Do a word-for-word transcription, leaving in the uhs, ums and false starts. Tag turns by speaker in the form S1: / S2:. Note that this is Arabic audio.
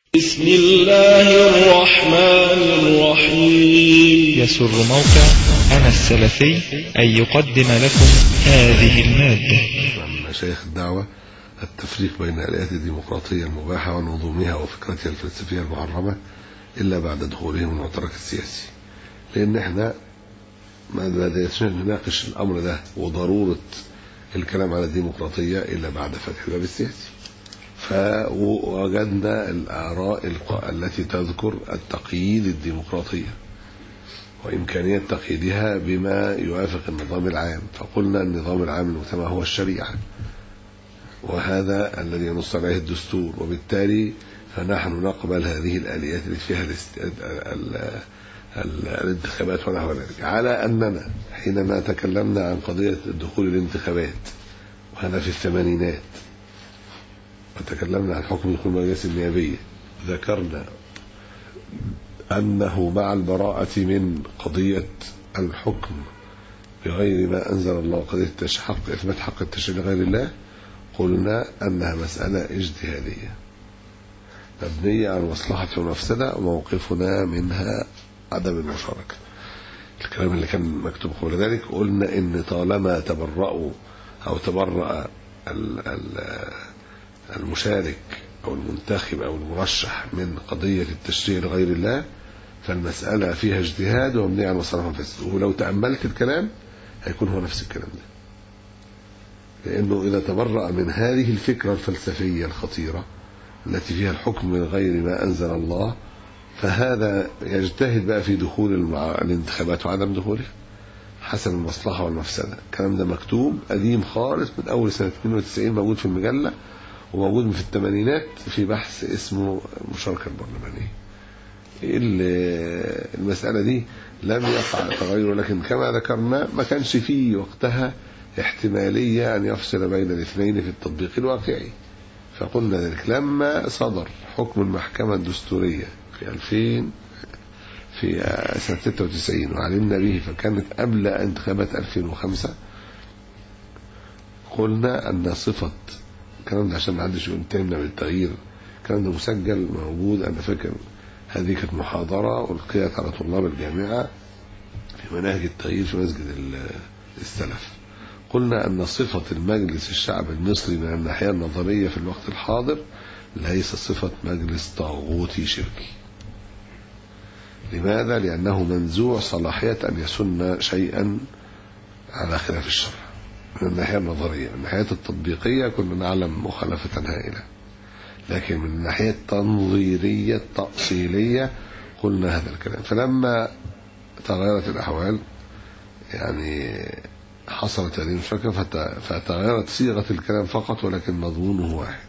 S1: بسم الله الرحمن الرحيم.
S2: يسر موقع أنا السلفي أن يقدم لكم هذه المادة.
S3: من مشايخ الدعوة التفريق بين الآليات الديمقراطية المباحة ونظمها وفكرتها الفلسفية المحرمة إلا بعد دخولهم المعترك السياسي، لأن احنا ما بدأناش نناقش الأمر ده وضرورة الكلام على الديمقراطية إلا بعد فتح الباب السياسي. فوجدنا الآراء التي تذكر التقييد الديمقراطية وإمكانية تقييدها بما يوافق النظام العام، فقلنا النظام العام للمجتمع هو الشريعة، وهذا الذي ينص عليه الدستور، وبالتالي فنحن نقبل هذه الآليات اللي فيها الانتخابات ونحو ذلك، على أننا حينما تكلمنا عن قضية دخول الانتخابات وهذا في الثمانينات وتكلمنا عن حكم دخول المجالس النيابية، ذكرنا أنه مع البراءة من قضية الحكم بغير ما أنزل الله، قضية حق إثبات حق التشريع لغير الله، قلنا أنها مسألة اجتهادية مبنية على مصلحة ومفسدة، وموقفنا منها عدم المشاركة. الكلام اللي كان مكتوب قبل ذلك قلنا إن طالما تبرأوا أو تبرأ المشارك أو المنتخب أو المرشح من قضية التشريع لغير الله فالمسألة فيها اجتهاد ومبنية على مصلحة ومفسدة. ولو تأملت الكلام هيكون هو نفس الكلام ده، لأنه إذا تبرأ من هذه الفكرة الفلسفية الخطيرة التي فيها الحكم من غير ما أنزل الله، فهذا يجتهد بقى في دخول الانتخابات وعدم دخولها حسب المصلحة والمفسدة. الكلام ده مكتوب قديم خالص من أول سنة اثنين وتسعين، موجود في المجلة وموجود في الثمانينات في بحث اسمه المشاركة البرلمانية. المسألة دي لم يقع تغير، لكن كما ذكرنا ما كانش فيه وقتها احتمالية أن يفصل بين الاثنين في التطبيق الواقعي، فقلنا ذلك لما صدر حكم المحكمة الدستورية في ألفين في سنة ستة وتسعين وعلمنا به، فكانت قبل انتخابات ألفين وخمسة. قلنا أن صفة الكلام ده عشان ما حدش يقول تهمنا بالتغيير، الكلام ده مسجل موجود، أنا فاكر هذه كانت محاضرة ألقيت على طلاب الجامعة في مناهج التغيير في مسجد السلف. قلنا أن صفة المجلس الشعب المصري من الناحية النظرية في الوقت الحاضر ليس صفة مجلس طاغوتي شركي. لماذا؟ لأنه منزوع صلاحية أن يسن شيئا على خلاف الشرع من الناحية النظرية. من الناحية التطبيقية كنا نعلم مخالفة هائلة، لكن من الناحية التنظيرية التأصيلية قلنا هذا الكلام. فلما تغيرت الأحوال يعني حصلت هذه المشكلة فتغيرت صيغة الكلام فقط، ولكن مضمونه واحد.